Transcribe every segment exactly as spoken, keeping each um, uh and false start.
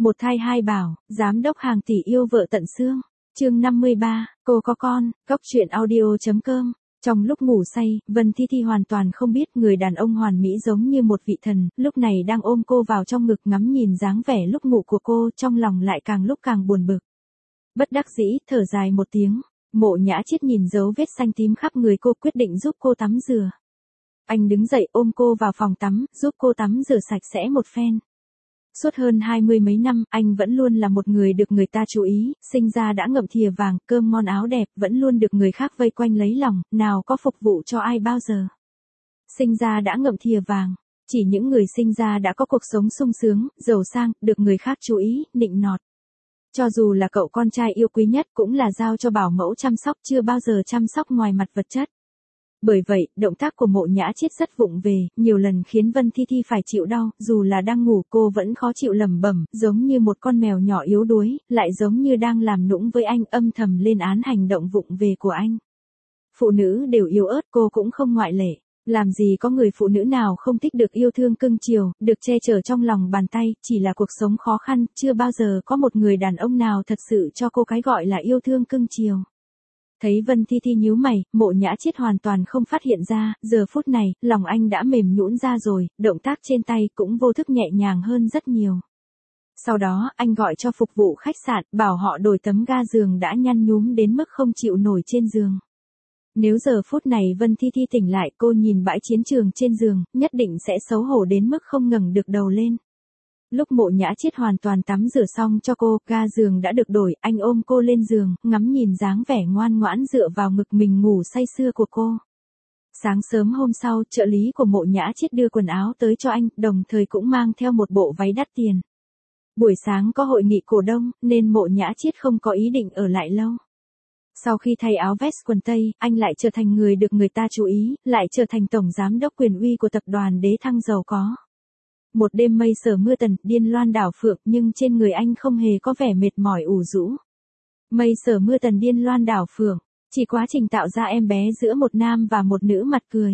Một thai hai bảo, giám đốc hàng tỷ yêu vợ tận xương. Chương năm mươi ba, cô có con, góc truyện audio chấm com. Trong lúc ngủ say, Vân Thi Thi hoàn toàn không biết người đàn ông hoàn mỹ giống như một vị thần, lúc này đang ôm cô vào trong ngực ngắm nhìn dáng vẻ lúc ngủ của cô, trong lòng lại càng lúc càng buồn bực. Bất đắc dĩ, thở dài một tiếng, Mộ Nhã Chiết nhìn dấu vết xanh tím khắp người cô, quyết định giúp cô tắm rửa. Anh đứng dậy ôm cô vào phòng tắm, giúp cô tắm rửa sạch sẽ một phen. Suốt hơn hai mươi mấy năm, anh vẫn luôn là một người được người ta chú ý, sinh ra đã ngậm thìa vàng, cơm ngon áo đẹp, vẫn luôn được người khác vây quanh lấy lòng, nào có phục vụ cho ai bao giờ. Sinh ra đã ngậm thìa vàng, chỉ những người sinh ra đã có cuộc sống sung sướng, giàu sang, được người khác chú ý, nịnh nọt. Cho dù là cậu con trai yêu quý nhất cũng là giao cho bảo mẫu chăm sóc, chưa bao giờ chăm sóc ngoài mặt vật chất. Bởi vậy, động tác của Mộ Nhã Chiết rất vụng về, nhiều lần khiến Vân Thi Thi phải chịu đau, dù là đang ngủ cô vẫn khó chịu lẩm bẩm, giống như một con mèo nhỏ yếu đuối, lại giống như đang làm nũng với anh, âm thầm lên án hành động vụng về của anh. Phụ nữ đều yếu ớt, cô cũng không ngoại lệ. Làm gì có người phụ nữ nào không thích được yêu thương cưng chiều, được che chở trong lòng bàn tay, chỉ là cuộc sống khó khăn, chưa bao giờ có một người đàn ông nào thật sự cho cô cái gọi là yêu thương cưng chiều. Thấy Vân Thi Thi nhíu mày, Mộ Nhã Chiết hoàn toàn không phát hiện ra, giờ phút này, lòng anh đã mềm nhũn ra rồi, động tác trên tay cũng vô thức nhẹ nhàng hơn rất nhiều. Sau đó, anh gọi cho phục vụ khách sạn, bảo họ đổi tấm ga giường đã nhăn nhúm đến mức không chịu nổi trên giường. Nếu giờ phút này Vân Thi Thi tỉnh lại, cô nhìn bãi chiến trường trên giường, nhất định sẽ xấu hổ đến mức không ngẩng được đầu lên. Lúc Mộ Nhã Chiết hoàn toàn tắm rửa xong cho cô, ga giường đã được đổi, anh ôm cô lên giường, ngắm nhìn dáng vẻ ngoan ngoãn dựa vào ngực mình ngủ say sưa của cô. Sáng sớm hôm sau, trợ lý của Mộ Nhã Chiết đưa quần áo tới cho anh, đồng thời cũng mang theo một bộ váy đắt tiền. Buổi sáng có hội nghị cổ đông, nên Mộ Nhã Chiết không có ý định ở lại lâu. Sau khi thay áo vest quần tây, anh lại trở thành người được người ta chú ý, lại trở thành tổng giám đốc quyền uy của tập đoàn Đế Thăng giàu có. Một đêm mây sở mưa tần, điên loan đảo phượng, nhưng trên người anh không hề có vẻ mệt mỏi ủ rũ. Mây sở mưa tần điên loan đảo phượng, chỉ quá trình tạo ra em bé giữa một nam và một nữ mặt cười.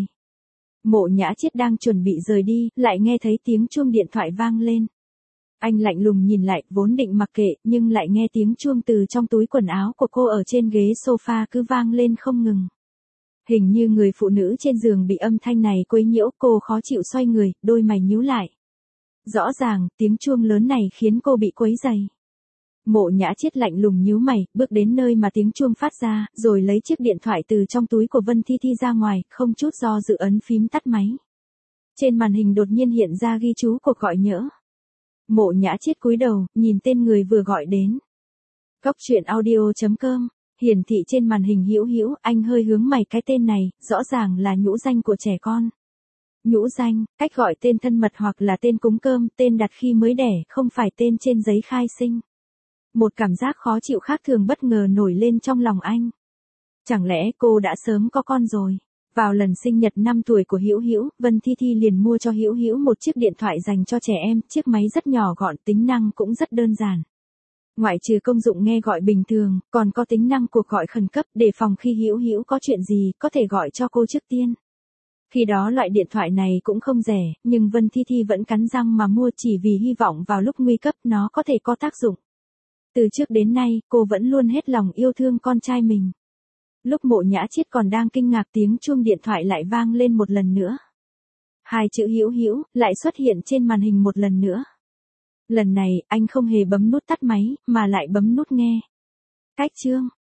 Mộ Nhã Chiết đang chuẩn bị rời đi, lại nghe thấy tiếng chuông điện thoại vang lên. Anh lạnh lùng nhìn lại, vốn định mặc kệ, nhưng lại nghe tiếng chuông từ trong túi quần áo của cô ở trên ghế sofa cứ vang lên không ngừng. Hình như người phụ nữ trên giường bị âm thanh này quấy nhiễu, cô khó chịu xoay người, đôi mày nhíu lại. Rõ ràng, tiếng chuông lớn này khiến cô bị quấy rầy. Mộ Nhã Chiết lạnh lùng nhíu mày, bước đến nơi mà tiếng chuông phát ra, rồi lấy chiếc điện thoại từ trong túi của Vân Thi Thi ra ngoài, không chút do dự ấn phím tắt máy. Trên màn hình đột nhiên hiện ra ghi chú cuộc gọi nhỡ. Mộ Nhã Chiết cúi đầu, nhìn tên người vừa gọi đến. Góc truyện audio chấm com, hiển thị trên màn hình Hữu Hữu, anh hơi hướng mày, cái tên này, rõ ràng là nhũ danh của trẻ con. Nhũ danh, cách gọi tên thân mật hoặc là tên cúng cơm, tên đặt khi mới đẻ, không phải tên trên giấy khai sinh. Một cảm giác khó chịu khác thường bất ngờ nổi lên trong lòng anh. Chẳng lẽ cô đã sớm có con rồi? Vào lần sinh nhật năm tuổi của Hữu Hữu, Vân Thi Thi liền mua cho Hữu Hữu một chiếc điện thoại dành cho trẻ em, chiếc máy rất nhỏ gọn, tính năng cũng rất đơn giản. Ngoại trừ công dụng nghe gọi bình thường, còn có tính năng cuộc gọi khẩn cấp, để phòng khi Hữu Hữu có chuyện gì, có thể gọi cho cô trước tiên. Khi đó loại điện thoại này cũng không rẻ, nhưng Vân Thi Thi vẫn cắn răng mà mua, chỉ vì hy vọng vào lúc nguy cấp nó có thể có tác dụng. Từ trước đến nay, cô vẫn luôn hết lòng yêu thương con trai mình. Lúc Mộ Nhã Chiết còn đang kinh ngạc, tiếng chuông điện thoại lại vang lên một lần nữa. Hai chữ Hữu Hữu lại xuất hiện trên màn hình một lần nữa. Lần này, anh không hề bấm nút tắt máy, mà lại bấm nút nghe. Cách chương.